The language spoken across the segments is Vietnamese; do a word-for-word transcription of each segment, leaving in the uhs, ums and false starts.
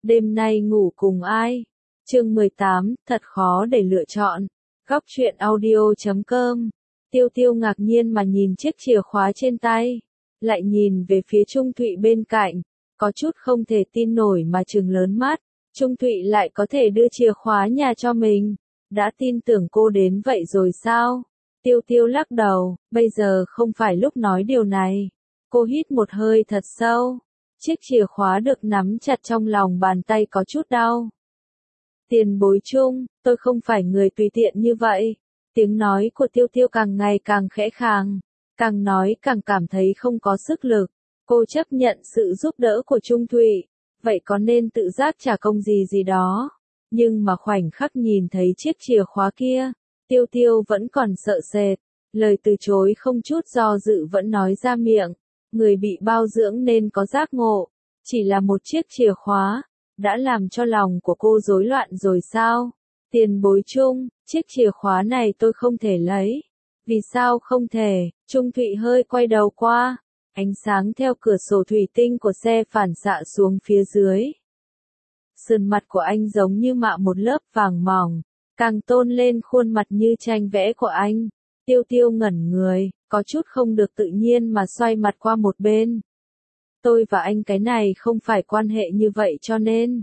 Đêm nay ngủ cùng ai? Chương mười tám, thật khó để lựa chọn. Góc truyện audio chấm com. Tiêu Tiêu ngạc nhiên mà nhìn chiếc chìa khóa trên tay, lại nhìn về phía Trung Thụy bên cạnh, có chút không thể tin nổi mà trừng lớn mắt. Trung Thụy lại có thể đưa chìa khóa nhà cho mình, đã tin tưởng cô đến vậy rồi sao? Tiêu Tiêu lắc đầu, bây giờ không phải lúc nói điều này. Cô hít một hơi thật sâu. Chiếc chìa khóa được nắm chặt trong lòng bàn tay có chút đau. Tiền bối Trung, tôi không phải người tùy tiện như vậy. Tiếng nói của Tiêu Tiêu càng ngày càng khẽ khàng, càng nói càng cảm thấy không có sức lực. Cô chấp nhận sự giúp đỡ của Trung Thụy, vậy có nên tự giác trả công gì gì đó. Nhưng mà khoảnh khắc nhìn thấy chiếc chìa khóa kia, Tiêu Tiêu vẫn còn sợ sệt, lời từ chối không chút do dự vẫn nói ra miệng. Người bị bao dưỡng nên có giác ngộ, chỉ là một chiếc chìa khóa, đã làm cho lòng của cô rối loạn rồi sao? Tiền bối Trung, chiếc chìa khóa này tôi không thể lấy. Vì sao không thể? Trung Thụy hơi quay đầu qua, ánh sáng theo cửa sổ thủy tinh của xe phản xạ xuống phía dưới. Sườn mặt của anh giống như mạ một lớp vàng mỏng, càng tôn lên khuôn mặt như tranh vẽ của anh. Tiêu Tiêu ngẩn người, có chút không được tự nhiên mà xoay mặt qua một bên. Tôi và anh cái này không phải quan hệ như vậy cho nên.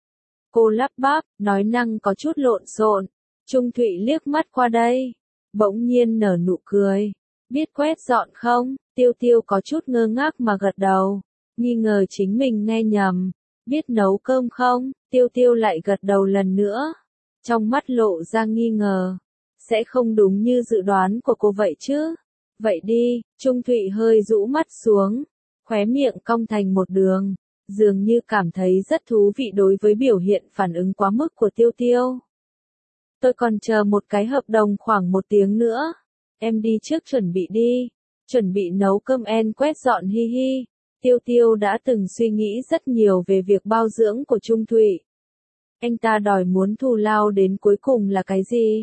Cô lắp bắp, nói năng có chút lộn xộn. Trung Thụy liếc mắt qua đây, bỗng nhiên nở nụ cười. Biết quét dọn không? Tiêu Tiêu có chút ngơ ngác mà gật đầu, nghi ngờ chính mình nghe nhầm. Biết nấu cơm không? Tiêu Tiêu lại gật đầu lần nữa, trong mắt lộ ra nghi ngờ. Sẽ không đúng như dự đoán của cô vậy chứ? Vậy đi, Trung Thụy hơi rũ mắt xuống, khóe miệng cong thành một đường, dường như cảm thấy rất thú vị đối với biểu hiện phản ứng quá mức của Tiêu Tiêu. Tôi còn chờ một cái hợp đồng khoảng một tiếng nữa. Em đi trước chuẩn bị đi, chuẩn bị nấu cơm en quét dọn hi hi. Tiêu Tiêu đã từng suy nghĩ rất nhiều về việc bao dưỡng của Trung Thụy. Anh ta đòi muốn thù lao đến cuối cùng là cái gì?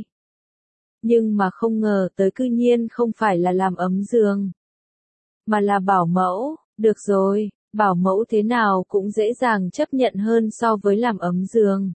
Nhưng mà không ngờ tới cư nhiên không phải là làm ấm giường, mà là bảo mẫu. Được rồi, bảo mẫu thế nào cũng dễ dàng chấp nhận hơn so với làm ấm giường.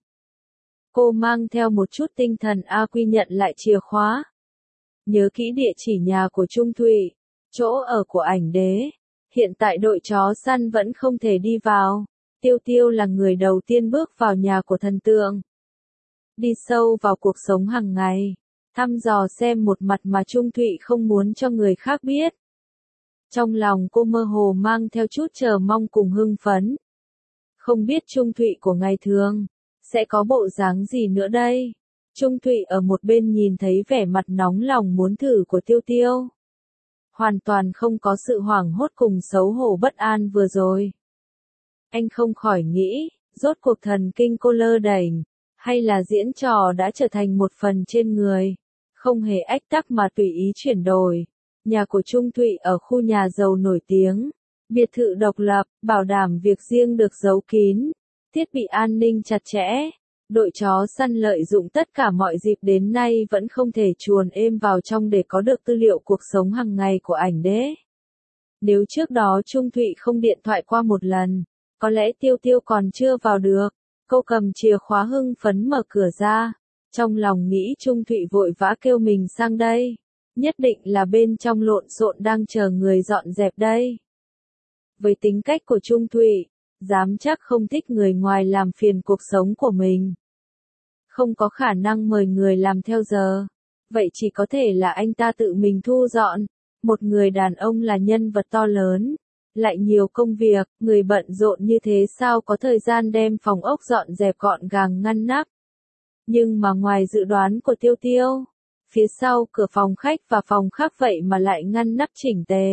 Cô mang theo một chút tinh thần A Quy nhận lại chìa khóa. Nhớ kỹ địa chỉ nhà của Trung Thụy, chỗ ở của ảnh đế. Hiện tại đội chó săn vẫn không thể đi vào. Tiêu Tiêu là người đầu tiên bước vào nhà của thần tượng. Đi sâu vào cuộc sống hàng ngày, thăm dò xem một mặt mà Trung Thụy không muốn cho người khác biết. Trong lòng cô mơ hồ mang theo chút chờ mong cùng hưng phấn. Không biết Trung Thụy của ngày thường sẽ có bộ dáng gì nữa đây? Trung Thụy ở một bên nhìn thấy vẻ mặt nóng lòng muốn thử của Tiêu Tiêu, hoàn toàn không có sự hoảng hốt cùng xấu hổ bất an vừa rồi. Anh không khỏi nghĩ, rốt cuộc thần kinh cô lơ đễnh, hay là diễn trò đã trở thành một phần trên người, không hề ách tắc mà tùy ý chuyển đổi. Nhà của Trung Thụy ở khu nhà giàu nổi tiếng, biệt thự độc lập, bảo đảm việc riêng được giấu kín, thiết bị an ninh chặt chẽ. Đội chó săn lợi dụng tất cả mọi dịp đến nay vẫn không thể chuồn êm vào trong để có được tư liệu cuộc sống hàng ngày của ảnh đế. Nếu trước đó Trung Thụy không điện thoại qua một lần, có lẽ Tiêu Tiêu còn chưa vào được. Cô cầm chìa khóa hưng phấn mở cửa ra, trong lòng nghĩ Trung Thụy vội vã kêu mình sang đây, nhất định là bên trong lộn xộn đang chờ người dọn dẹp đây. Với tính cách của Trung Thụy, dám chắc không thích người ngoài làm phiền cuộc sống của mình. Không có khả năng mời người làm theo giờ, vậy chỉ có thể là anh ta tự mình thu dọn. Một người đàn ông là nhân vật to lớn, lại nhiều công việc, người bận rộn như thế sao có thời gian đem phòng ốc dọn dẹp gọn gàng ngăn nắp. Nhưng mà ngoài dự đoán của Tiêu Tiêu, phía sau cửa phòng khách và phòng khác vậy mà lại ngăn nắp chỉnh tề.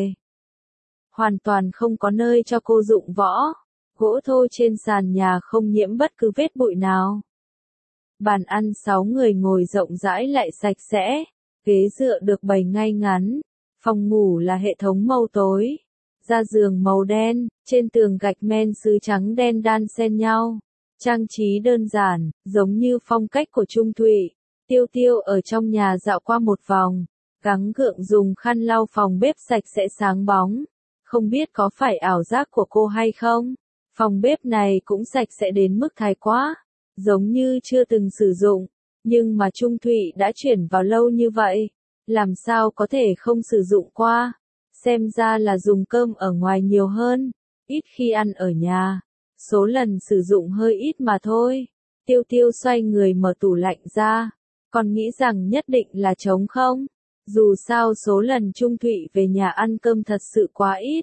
Hoàn toàn không có nơi cho cô dụng võ, gỗ thô trên sàn nhà không nhiễm bất cứ vết bụi nào. Bàn ăn sáu người ngồi rộng rãi lại sạch sẽ, ghế dựa được bày ngay ngắn, phòng ngủ là hệ thống màu tối. Ra giường màu đen, trên tường gạch men sứ trắng đen đan xen nhau. Trang trí đơn giản, giống như phong cách của Trung Thụy. Tiêu Tiêu ở trong nhà dạo qua một vòng, gắng gượng dùng khăn lau phòng bếp sạch sẽ sáng bóng. Không biết có phải ảo giác của cô hay không? Phòng bếp này cũng sạch sẽ đến mức thái quá, giống như chưa từng sử dụng, nhưng mà Trung Thụy đã chuyển vào lâu như vậy, làm sao có thể không sử dụng qua, xem ra là dùng cơm ở ngoài nhiều hơn, ít khi ăn ở nhà, số lần sử dụng hơi ít mà thôi. Tiêu Tiêu xoay người mở tủ lạnh ra, còn nghĩ rằng nhất định là trống không, dù sao số lần Trung Thụy về nhà ăn cơm thật sự quá ít.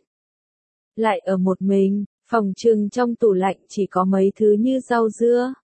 Lại ở một mình, phòng trừng trong tủ lạnh chỉ có mấy thứ như rau dưa.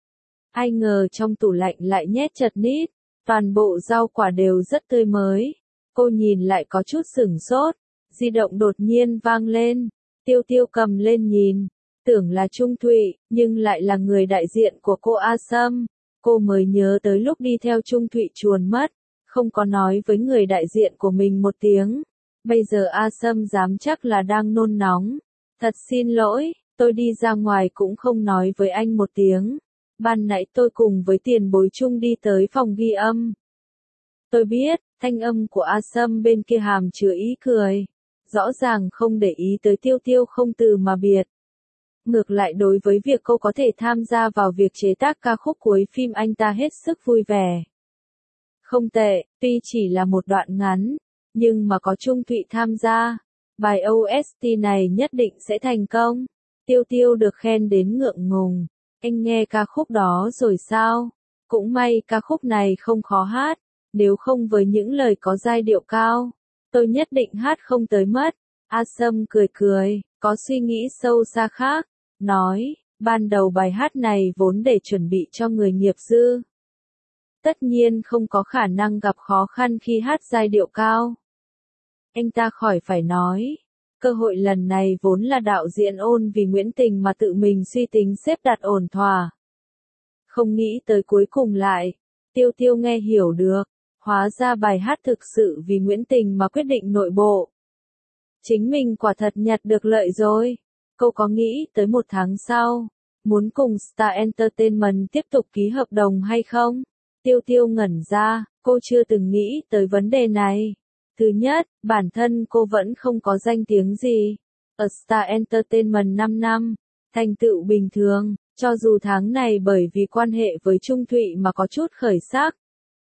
Ai ngờ trong tủ lạnh lại nhét chật nít, toàn bộ rau quả đều rất tươi mới. Cô nhìn lại có chút sửng sốt, di động đột nhiên vang lên, Tiêu Tiêu cầm lên nhìn, tưởng là Trung Thụy, nhưng lại là người đại diện của cô A Sâm. Cô mới nhớ tới lúc đi theo Trung Thụy chuồn mất, không có nói với người đại diện của mình một tiếng. Bây giờ A Sâm dám chắc là đang nôn nóng. Thật xin lỗi, tôi đi ra ngoài cũng không nói với anh một tiếng. Ban nãy tôi cùng với tiền bối chung đi tới phòng ghi âm. Tôi biết, thanh âm của A Sâm bên kia hàm chứa ý cười. Rõ ràng không để ý tới Tiêu Tiêu không từ mà biệt. Ngược lại đối với việc cô có thể tham gia vào việc chế tác ca khúc cuối phim anh ta hết sức vui vẻ. Không tệ, tuy chỉ là một đoạn ngắn, nhưng mà có Trung Thụy tham gia, bài ô ét tê này nhất định sẽ thành công. Tiêu Tiêu được khen đến ngượng ngùng. Anh nghe ca khúc đó rồi sao? Cũng may ca khúc này không khó hát, nếu không với những lời có giai điệu cao, tôi nhất định hát không tới mất. A Sâm cười cười, có suy nghĩ sâu xa khác, nói, ban đầu bài hát này vốn để chuẩn bị cho người nghiệp dư. Tất nhiên không có khả năng gặp khó khăn khi hát giai điệu cao. Anh ta khỏi phải nói, cơ hội lần này vốn là đạo diễn Ôn vì Nguyễn Tình mà tự mình suy tính xếp đặt ổn thỏa. Không nghĩ tới cuối cùng lại, Tiêu Tiêu nghe hiểu được, hóa ra bài hát thực sự vì Nguyễn Tình mà quyết định nội bộ. Chính mình quả thật nhặt được lợi rồi. Cô có nghĩ tới một tháng sau, muốn cùng Star Entertainment tiếp tục ký hợp đồng hay không? Tiêu Tiêu ngẩn ra, cô chưa từng nghĩ tới vấn đề này. Thứ nhất, bản thân cô vẫn không có danh tiếng gì. Ở Star Entertainment năm năm, thành tựu bình thường, cho dù tháng này bởi vì quan hệ với Trung Thụy mà có chút khởi sắc.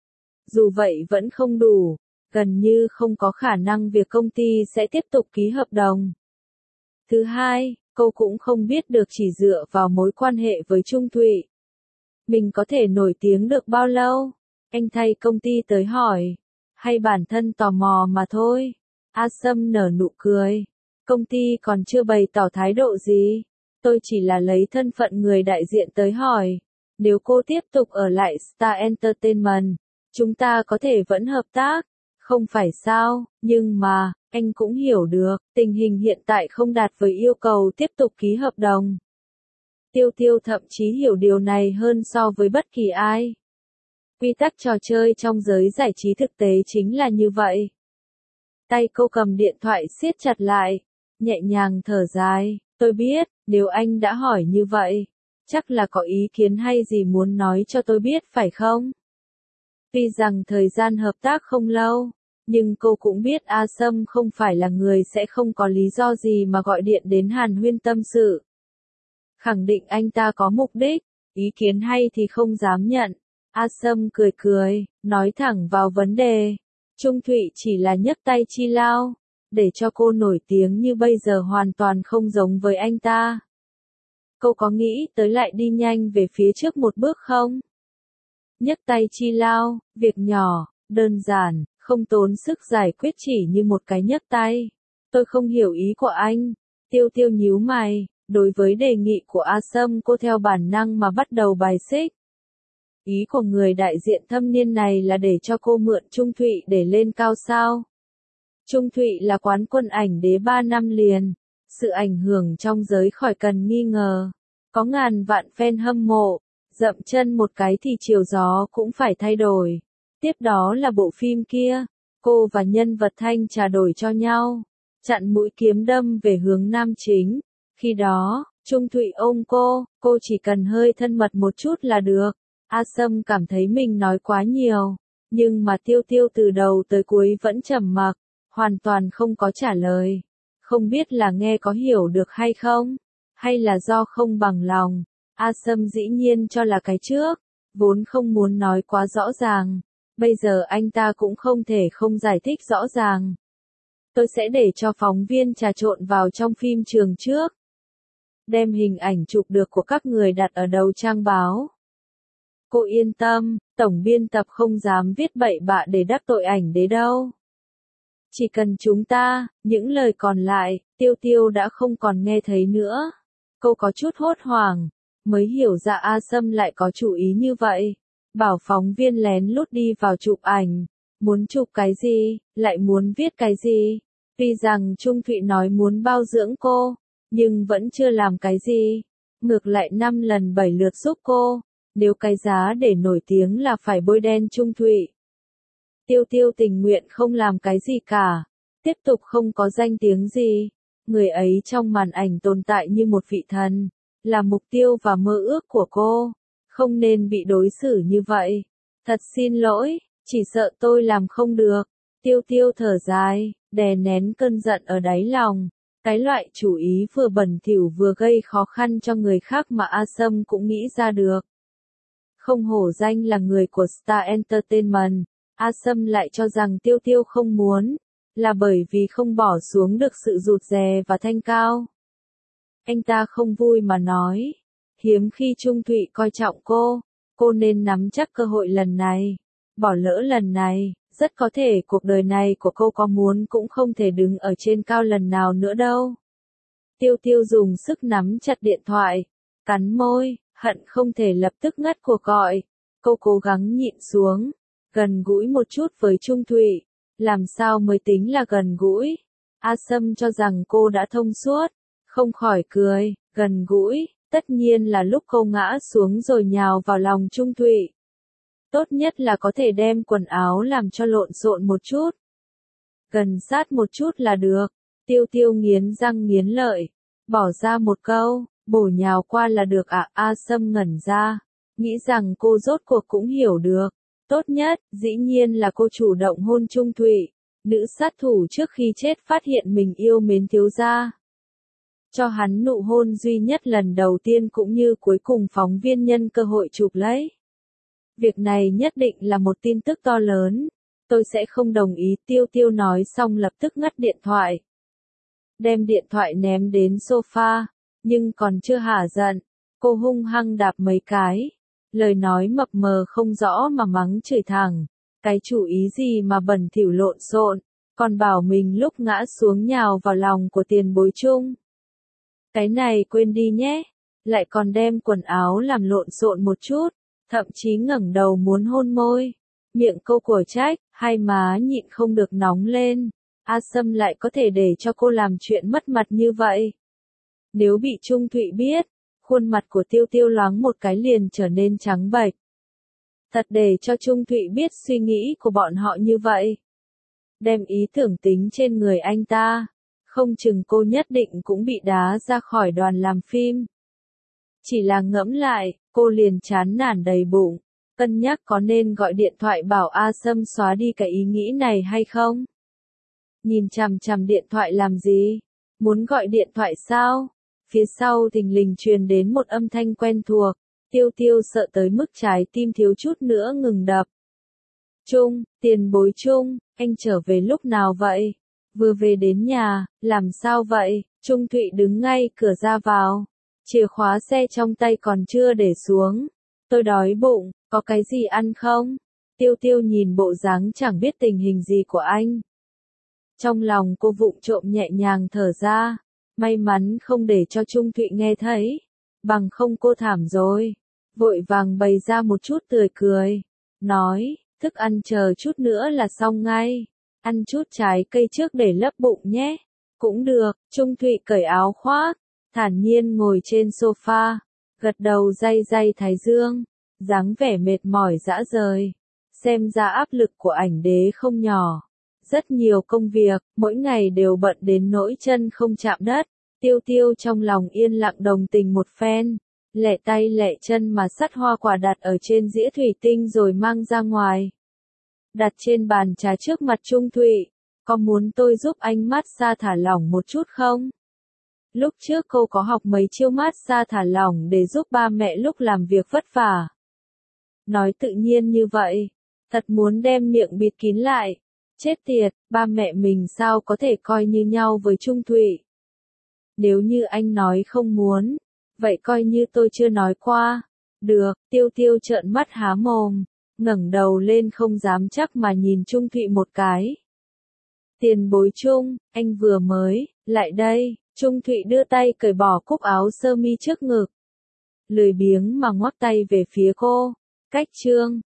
Dù vậy vẫn không đủ, gần như không có khả năng việc công ty sẽ tiếp tục ký hợp đồng. Thứ hai, cô cũng không biết được chỉ dựa vào mối quan hệ với Trung Thụy, mình có thể nổi tiếng được bao lâu. Anh thay công ty tới hỏi, hay bản thân tò mò mà thôi. A Sâm nở nụ cười, công ty còn chưa bày tỏ thái độ gì, tôi chỉ là lấy thân phận người đại diện tới hỏi, nếu cô tiếp tục ở lại Star Entertainment, chúng ta có thể vẫn hợp tác, không phải sao? Nhưng mà, anh cũng hiểu được, tình hình hiện tại không đạt với yêu cầu tiếp tục ký hợp đồng. Tiêu Tiêu thậm chí hiểu điều này hơn so với bất kỳ ai. Quy tắc trò chơi trong giới giải trí thực tế chính là như vậy. Tay cô cầm điện thoại siết chặt lại, nhẹ nhàng thở dài, tôi biết, nếu anh đã hỏi như vậy, chắc là có ý kiến hay gì muốn nói cho tôi biết phải không? Tuy rằng thời gian hợp tác không lâu, nhưng cô cũng biết A Sâm không phải là người sẽ không có lý do gì mà gọi điện đến hàn huyên tâm sự. Khẳng định anh ta có mục đích, ý kiến hay thì không dám nhận. A Sâm cười cười, nói thẳng vào vấn đề. Trung Thụy chỉ là nhấc tay chi lao, để cho cô nổi tiếng như bây giờ hoàn toàn không giống với anh ta. Cô có nghĩ tới lại đi nhanh về phía trước một bước không? Nhấc tay chi lao, việc nhỏ, đơn giản, không tốn sức giải quyết chỉ như một cái nhấc tay. Tôi không hiểu ý của anh. Tiêu Tiêu nhíu mày, đối với đề nghị của A Sâm cô theo bản năng mà bắt đầu bài xích. Ý của người đại diện thâm niên này là để cho cô mượn Trung Thụy để lên cao sao. Trung Thụy là quán quân ảnh đế ba năm liền. Sự ảnh hưởng trong giới khỏi cần nghi ngờ. Có ngàn vạn fan hâm mộ. Dậm chân một cái thì chiều gió cũng phải thay đổi. Tiếp đó là bộ phim kia. Cô và nhân vật Thanh trà đổi cho nhau. Chặn mũi kiếm đâm về hướng nam chính. Khi đó, Trung Thụy ôm cô, cô chỉ cần hơi thân mật một chút là được. A Sâm cảm thấy mình nói quá nhiều, nhưng mà Tiêu Tiêu từ đầu tới cuối vẫn trầm mặc, hoàn toàn không có trả lời. Không biết là nghe có hiểu được hay không? Hay là do không bằng lòng? A Sâm dĩ nhiên cho là cái trước, vốn không muốn nói quá rõ ràng. Bây giờ anh ta cũng không thể không giải thích rõ ràng. Tôi sẽ để cho phóng viên trà trộn vào trong phim trường trước. Đem hình ảnh chụp được của các người đặt ở đầu trang báo. Cô yên tâm, tổng biên tập không dám viết bậy bạ để đắc tội ảnh đế đâu. Chỉ cần chúng ta, những lời còn lại, Tiêu Tiêu đã không còn nghe thấy nữa. Cô có chút hốt hoảng, mới hiểu ra A Sâm lại có chủ ý như vậy. Bảo phóng viên lén lút đi vào chụp ảnh. Muốn chụp cái gì, lại muốn viết cái gì. Tuy rằng Trung Thụy nói muốn bao dưỡng cô, nhưng vẫn chưa làm cái gì. Ngược lại năm lần bảy lượt giúp cô. Nếu cái giá để nổi tiếng là phải bôi đen Trung Thụy. Tiêu Tiêu tình nguyện không làm cái gì cả. Tiếp tục không có danh tiếng gì. Người ấy trong màn ảnh tồn tại như một vị thần. Là mục tiêu và mơ ước của cô. Không nên bị đối xử như vậy. Thật xin lỗi, chỉ sợ tôi làm không được. Tiêu Tiêu thở dài, đè nén cơn giận ở đáy lòng. Cái loại chủ ý vừa bẩn thỉu vừa gây khó khăn cho người khác mà A Sâm cũng nghĩ ra được. Không hổ danh là người của Star Entertainment, A Sâm lại cho rằng Tiêu Tiêu không muốn, là bởi vì không bỏ xuống được sự rụt rè và thanh cao. Anh ta không vui mà nói, hiếm khi Trung Thụy coi trọng cô, cô nên nắm chắc cơ hội lần này. Bỏ lỡ lần này, rất có thể cuộc đời này của cô có muốn cũng không thể đứng ở trên cao lần nào nữa đâu. Tiêu Tiêu dùng sức nắm chặt điện thoại, cắn môi, hận không thể lập tức ngắt cuộc gọi. Cô cố gắng nhịn xuống, gần gũi một chút với Trung Thụy. Làm sao mới tính là gần gũi? A Sâm cho rằng cô đã thông suốt, không khỏi cười, gần gũi, tất nhiên là lúc cô ngã xuống rồi nhào vào lòng Trung Thụy. Tốt nhất là có thể đem quần áo làm cho lộn xộn một chút. Gần sát một chút là được. Tiêu Tiêu nghiến răng nghiến lợi, bỏ ra một câu, bổ nhào qua là được ạ. À, A Sâm ngẩn ra, nghĩ rằng cô rốt cuộc cũng hiểu được. Tốt nhất, dĩ nhiên là cô chủ động hôn Trung Thụy, nữ sát thủ trước khi chết phát hiện mình yêu mến thiếu gia. Cho hắn nụ hôn duy nhất lần đầu tiên cũng như cuối cùng phóng viên nhân cơ hội chụp lấy. Việc này nhất định là một tin tức to lớn. Tôi sẽ không đồng ý. Tiêu Tiêu nói xong lập tức ngắt điện thoại. Đem điện thoại ném đến sofa, nhưng còn chưa hả giận. Cô hung hăng đạp mấy cái. Lời nói mập mờ không rõ mà mắng chửi thẳng. Cái chủ ý gì mà bẩn thỉu lộn xộn, còn bảo mình lúc ngã xuống nhào vào lòng của tiền bối Chung. Cái này quên đi nhé. Lại còn đem quần áo làm lộn xộn một chút. Thậm chí ngẩng đầu muốn hôn môi. Miệng câu của trách, hai má nhịn không được nóng lên. A Sâm lại có thể để cho cô làm chuyện mất mặt như vậy. Nếu bị Trung Thụy biết, khuôn mặt của Tiêu Tiêu loáng một cái liền trở nên trắng bệch. Thật để cho Trung Thụy biết suy nghĩ của bọn họ như vậy. Đem ý tưởng tính trên người anh ta. Không chừng cô nhất định cũng bị đá ra khỏi đoàn làm phim. Chỉ là ngẫm lại, cô liền chán nản đầy bụng, cân nhắc có nên gọi điện thoại bảo A Sâm xóa đi cái ý nghĩ này hay không? Nhìn chằm chằm điện thoại làm gì? Muốn gọi điện thoại sao? Phía sau thình lình truyền đến một âm thanh quen thuộc, Tiêu Tiêu sợ tới mức trái tim thiếu chút nữa ngừng đập. Trung, tiền bối Trung, anh trở về lúc nào vậy? Vừa về đến nhà, làm sao vậy? Trung Thụy đứng ngay cửa ra vào. Chìa khóa xe trong tay còn chưa để xuống. Tôi đói bụng, có cái gì ăn không? Tiêu Tiêu nhìn bộ dáng chẳng biết tình hình gì của anh. Trong lòng cô vụng trộm nhẹ nhàng thở ra. May mắn không để cho Trung Thụy nghe thấy. Bằng không cô thảm rồi. Vội vàng bày ra một chút tươi cười. Nói, thức ăn chờ chút nữa là xong ngay. Ăn chút trái cây trước để lấp bụng nhé. Cũng được, Trung Thụy cởi áo khoác. Thản nhiên ngồi trên sofa, gật đầu day day thái dương, dáng vẻ mệt mỏi dã rời. Xem ra áp lực của ảnh đế không nhỏ. Rất nhiều công việc, mỗi ngày đều bận đến nỗi chân không chạm đất. Tiêu Tiêu trong lòng yên lặng đồng tình một phen. Lẹ tay lẹ chân mà sắt hoa quả đặt ở trên dĩa thủy tinh rồi mang ra ngoài. Đặt trên bàn trà trước mặt Trung Thụy. Có muốn tôi giúp anh mát xa thả lỏng một chút không? Lúc trước cô có học mấy chiêu mát xa thả lỏng để giúp ba mẹ lúc làm việc vất vả. Nói tự nhiên như vậy, thật muốn đem miệng bịt kín lại. Chết tiệt, ba mẹ mình sao có thể coi như nhau với Trung Thụy. Nếu như anh nói không muốn, vậy coi như tôi chưa nói qua. Được, Tiêu Tiêu trợn mắt há mồm, ngẩng đầu lên không dám chắc mà nhìn Trung Thụy một cái. Tiền bối Trung, anh vừa mới, lại đây, Trung Thụy đưa tay cởi bỏ cúc áo sơ mi trước ngực. Lười biếng mà ngoắc tay về phía cô. Cách Trương,